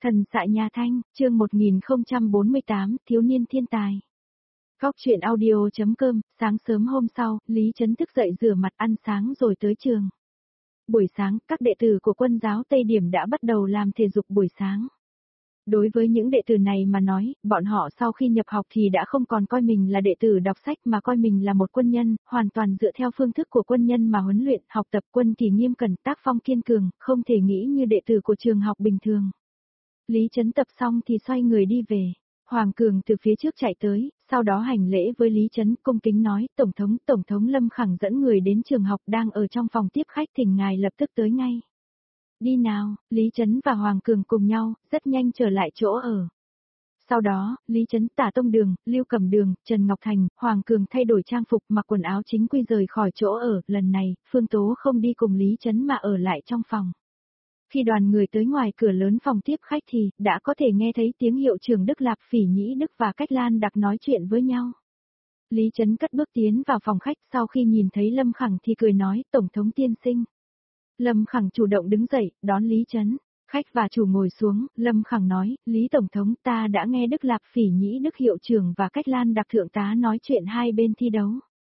Thần xạ nhà Thanh, chương 1048, thiếu niên thiên tài. Góc truyện audio.com, sáng sớm hôm sau, Lý Trấn thức dậy rửa mặt ăn sáng rồi tới trường. Buổi sáng, các đệ tử của Quân giáo Tây Điểm đã bắt đầu làm thể dục buổi sáng. Đối với những đệ tử này mà nói, bọn họ sau khi nhập học thì đã không còn coi mình là đệ tử đọc sách mà coi mình là một quân nhân, hoàn toàn dựa theo phương thức của quân nhân mà huấn luyện, học tập quân kỷ nghiêm cẩn, tác phong kiên cường, không thể nghĩ như đệ tử của trường học bình thường. Lý Trấn tập xong thì xoay người đi về. Hoàng Cường từ phía trước chạy tới, sau đó hành lễ với Lý Trấn, cung kính nói, Tổng thống Lâm Khẳng dẫn người đến trường học đang ở trong phòng tiếp khách, thỉnh ngài lập tức tới ngay. Đi nào, Lý Trấn và Hoàng Cường cùng nhau, rất nhanh trở lại chỗ ở. Sau đó, Lý Trấn, Tả Tông Đường, Lưu Cẩm Đường, Trần Ngọc Thành, Hoàng Cường thay đổi trang phục, mặc quần áo chính quy rời khỏi chỗ ở, lần này, Phương Tố không đi cùng Lý Trấn mà ở lại trong phòng. Khi đoàn người tới ngoài cửa lớn phòng tiếp khách thì, đã có thể nghe thấy tiếng hiệu trưởng Đức Lạp Phỉ Nhĩ Đức và Cách Lan Đặc nói chuyện với nhau. Lý Trấn cất bước tiến vào phòng khách, sau khi nhìn thấy Lâm Khẳng thì cười nói, Tổng thống tiên sinh. Lâm Khẳng chủ động đứng dậy, đón Lý Trấn. Khách và chủ ngồi xuống, Lâm Khẳng nói, Lý Tổng thống, ta đã nghe Đức Lạp Phỉ Nhĩ Đức hiệu trưởng và Cách Lan Đặc thượng tá nói chuyện hai bên thi đấu.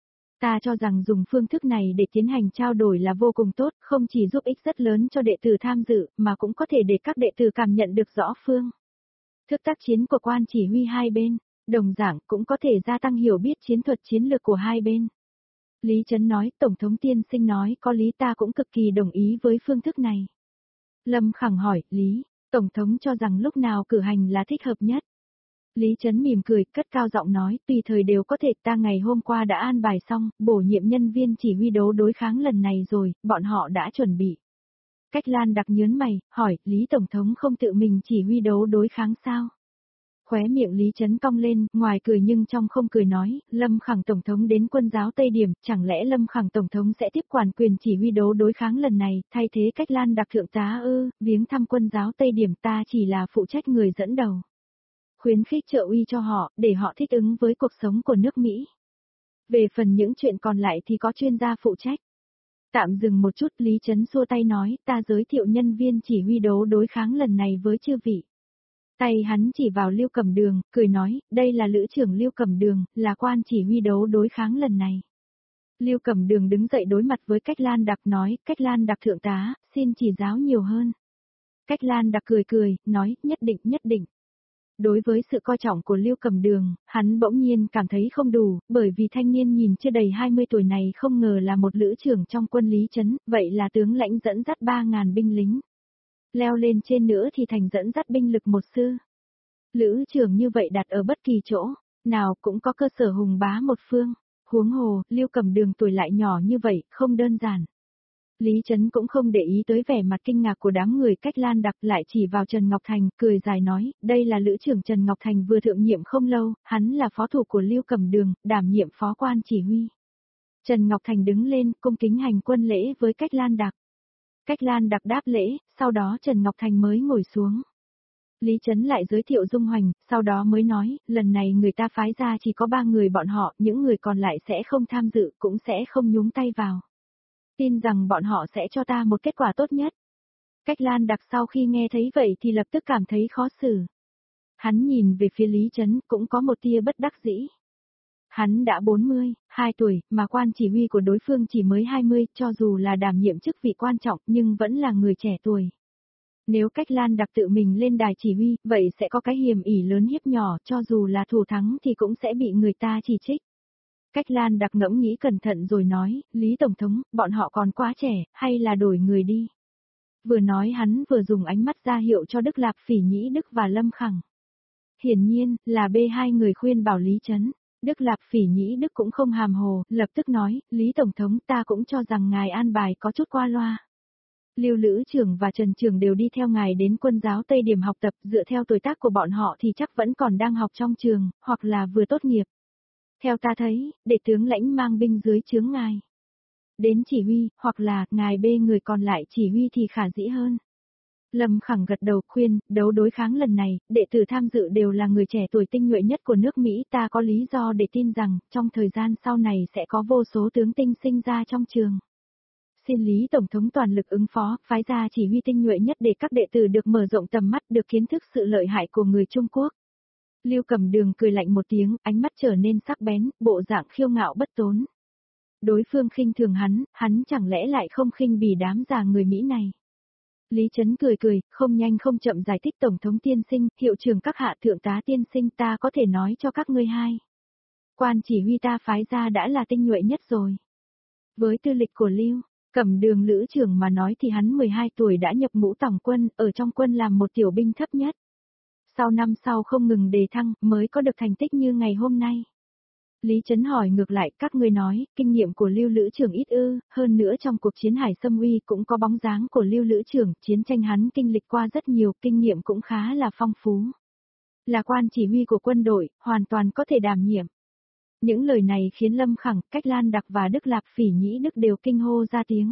Ta cho rằng dùng phương thức này để tiến hành trao đổi là vô cùng tốt, không chỉ giúp ích rất lớn cho đệ tử tham dự, mà cũng có thể để các đệ tử cảm nhận được rõ phương thức tác chiến của quan chỉ huy hai bên, đồng dạng cũng có thể gia tăng hiểu biết chiến thuật chiến lược của hai bên. Lý Trấn nói, Tổng thống tiên sinh nói có lý, ta cũng cực kỳ đồng ý với phương thức này. Lâm Khẳng hỏi, Lý, Tổng thống cho rằng lúc nào cử hành là thích hợp nhất? Lý Trấn mỉm cười, cất cao giọng nói, tùy thời đều có thể, ta ngày hôm qua đã an bài xong, bổ nhiệm nhân viên chỉ huy đấu đối kháng lần này rồi, bọn họ đã chuẩn bị. Cách Lan Đặc nhớn mày, hỏi, Lý Tổng thống không tự mình chỉ huy đấu đối kháng sao? Khóe miệng Lý Trấn cong lên, ngoài cười nhưng trong không cười nói, Lâm Khẳng Tổng thống đến Quân giáo Tây Điểm, chẳng lẽ Lâm Khẳng Tổng thống sẽ tiếp quản quyền chỉ huy đấu đối kháng lần này, thay thế Cách Lan Đặc thượng tá ư? Viếng thăm Quân giáo Tây Điểm, ta chỉ là phụ trách người dẫn đầu. Khuyến khích trợ uy cho họ, để họ thích ứng với cuộc sống của nước Mỹ. Về phần những chuyện còn lại thì có chuyên gia phụ trách. Tạm dừng một chút, Lý Trấn xua tay nói, ta giới thiệu nhân viên chỉ huy đấu đối kháng lần này với chư vị. Tay hắn chỉ vào Lưu Cẩm Đường, cười nói, đây là lữ trưởng Lưu Cẩm Đường, là quan chỉ huy đấu đối kháng lần này. Lưu Cẩm Đường đứng dậy đối mặt với Cách Lan Đặc nói, Cách Lan Đặc thượng tá, xin chỉ giáo nhiều hơn. Cách Lan Đặc cười, nói, nhất định. Đối với sự coi trọng của Lưu Cẩm Đường, hắn bỗng nhiên cảm thấy không đủ, bởi vì thanh niên nhìn chưa đầy 20 tuổi này không ngờ là một lữ trưởng trong quân Lý Trấn, vậy là tướng lãnh dẫn dắt 3.000 binh lính. Leo lên trên nữa thì thành dẫn dắt binh lực một sư. Lữ trưởng như vậy đặt ở bất kỳ chỗ, nào cũng có cơ sở hùng bá một phương. Huống hồ, Lưu Cẩm Đường tuổi lại nhỏ như vậy, không đơn giản. Lý Trấn cũng không để ý tới vẻ mặt kinh ngạc của đám người. Cách Lan Đặc lại chỉ vào Trần Ngọc Thành, cười dài nói, đây là lữ trưởng Trần Ngọc Thành vừa thượng nhiệm không lâu, hắn là phó thủ của Lưu Cẩm Đường, đảm nhiệm phó quan chỉ huy. Trần Ngọc Thành đứng lên, cung kính hành quân lễ với Cách Lan Đặc. Cách Lan Đặc đáp lễ, sau đó Trần Ngọc Thành mới ngồi xuống. Lý Trấn lại giới thiệu Dung Hoành, sau đó mới nói, lần này người ta phái ra chỉ có 3 người bọn họ, những người còn lại sẽ không tham dự, cũng sẽ không nhúng tay vào. Tin rằng bọn họ sẽ cho ta một kết quả tốt nhất. Cách Lan Đặc sau khi nghe thấy vậy thì lập tức cảm thấy khó xử. Hắn nhìn về phía Lý Trấn, cũng có một tia bất đắc dĩ. Hắn đã 42 tuổi, mà quan chỉ huy của đối phương chỉ mới 20, cho dù là đảm nhiệm chức vị quan trọng nhưng vẫn là người trẻ tuổi. Nếu Cách Lan Đặc tự mình lên đài chỉ huy, vậy sẽ có cái hiềm ỉ lớn hiếp nhỏ, cho dù là thủ thắng thì cũng sẽ bị người ta chỉ trích. Cách Lan Đặc ngẫm nghĩ cẩn thận rồi nói, Lý Tổng thống, bọn họ còn quá trẻ, hay là đổi người đi. Vừa nói hắn vừa dùng ánh mắt ra hiệu cho Đức Lạp Phỉ Nhĩ Đức và Lâm Khẳng. Hiển nhiên, là hai người khuyên bảo Lý Trấn. Đức Lạp Phỉ Nhĩ Đức cũng không hàm hồ, lập tức nói, Lý Tổng thống, ta cũng cho rằng ngài an bài có chút qua loa. Lưu lữ trưởng và Trần trưởng đều đi theo ngài đến Quân giáo Tây Điểm học tập, dựa theo tuổi tác của bọn họ thì chắc vẫn còn đang học trong trường, hoặc là vừa tốt nghiệp. Theo ta thấy, để tướng lãnh mang binh dưới trướng ngài đến chỉ huy, hoặc là ngài bê người còn lại chỉ huy thì khả dĩ hơn. Lâm Khẳng gật đầu khuyên, đấu đối kháng lần này, đệ tử tham dự đều là người trẻ tuổi tinh nhuệ nhất của nước Mỹ, ta có lý do để tin rằng, trong thời gian sau này sẽ có vô số tướng tinh sinh ra trong trường. Xin Lý Tổng thống toàn lực ứng phó, phái ra chỉ huy tinh nhuệ nhất để các đệ tử được mở rộng tầm mắt, được kiến thức sự lợi hại của người Trung Quốc. Lưu Cầm Đường cười lạnh một tiếng, ánh mắt trở nên sắc bén, bộ dạng khiêu ngạo bất tốn. Đối phương khinh thường hắn chẳng lẽ lại không khinh bỉ đám già người Mỹ này. Lý Chấn cười cười, không nhanh không chậm giải thích Tổng thống tiên sinh, hiệu trưởng các hạ thượng tá tiên sinh ta có thể nói cho các ngươi hai. Quan chỉ huy ta phái ra đã là tinh nhuệ nhất rồi. Với tư lịch của Lưu Cẩm Đường lữ trưởng mà nói thì hắn 12 tuổi đã nhập ngũ tổng quân, ở trong quân làm một tiểu binh thấp nhất. Sau năm sau không ngừng đề thăng, mới có được thành tích như ngày hôm nay. Lý Chấn hỏi ngược lại, các ngươi nói, kinh nghiệm của Lưu lữ trưởng ít ư, hơn nữa trong cuộc chiến Hải Sâm Uy cũng có bóng dáng của Lưu lữ trưởng, chiến tranh hắn kinh lịch qua rất nhiều, kinh nghiệm cũng khá là phong phú. Là quan chỉ huy của quân đội, hoàn toàn có thể đảm nhiệm. Những lời này khiến Lâm Khẳng, Cách Lan Đặc và Đức Lạp Phỉ Nhĩ Đức đều kinh hô ra tiếng.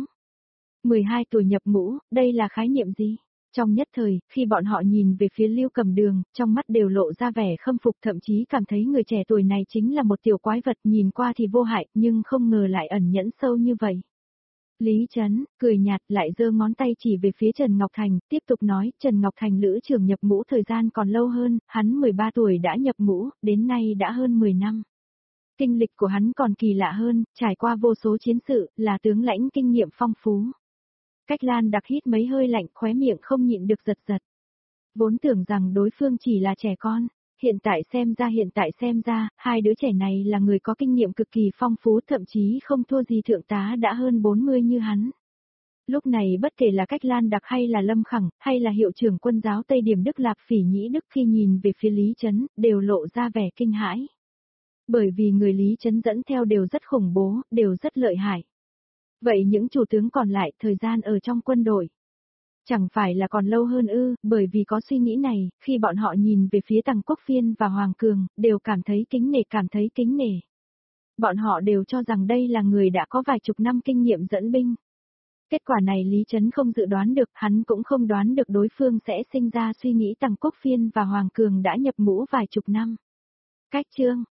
12 tuổi nhập ngũ, đây là khái niệm gì? Trong nhất thời, khi bọn họ nhìn về phía Lưu Cầm Đường, trong mắt đều lộ ra vẻ khâm phục, thậm chí cảm thấy người trẻ tuổi này chính là một tiểu quái vật, nhìn qua thì vô hại, nhưng không ngờ lại ẩn nhẫn sâu như vậy. Lý Chấn, cười nhạt, lại giơ ngón tay chỉ về phía Trần Ngọc Thành, tiếp tục nói, Trần Ngọc Thành lữ trưởng nhập ngũ thời gian còn lâu hơn, hắn 13 tuổi đã nhập ngũ, đến nay đã hơn 10 năm. Kinh lịch của hắn còn kỳ lạ hơn, trải qua vô số chiến sự, là tướng lãnh kinh nghiệm phong phú. Cách Lan Đặc hít mấy hơi lạnh, khóe miệng không nhịn được giật giật. Vốn tưởng rằng đối phương chỉ là trẻ con, hiện tại xem ra, hai đứa trẻ này là người có kinh nghiệm cực kỳ phong phú, thậm chí không thua gì thượng tá đã hơn 40 như hắn. Lúc này bất kể là Cách Lan Đặc hay là Lâm Khẳng, hay là hiệu trưởng quân giáo Tây Điểm Đức Lạp Phỉ Nhĩ Đức khi nhìn về phía Lý Chấn, đều lộ ra vẻ kinh hãi. Bởi vì người Lý Chấn dẫn theo đều rất khủng bố, đều rất lợi hại. Vậy những chủ tướng còn lại thời gian ở trong quân đội, chẳng phải là còn lâu hơn ư, bởi vì có suy nghĩ này, khi bọn họ nhìn về phía Tằng Quốc Phiên và Hoàng Cường, đều cảm thấy kính nể. Bọn họ đều cho rằng đây là người đã có vài chục năm kinh nghiệm dẫn binh. Kết quả này Lý Chấn không dự đoán được, hắn cũng không đoán được đối phương sẽ sinh ra suy nghĩ Tằng Quốc Phiên và Hoàng Cường đã nhập ngũ vài chục năm. Cách chương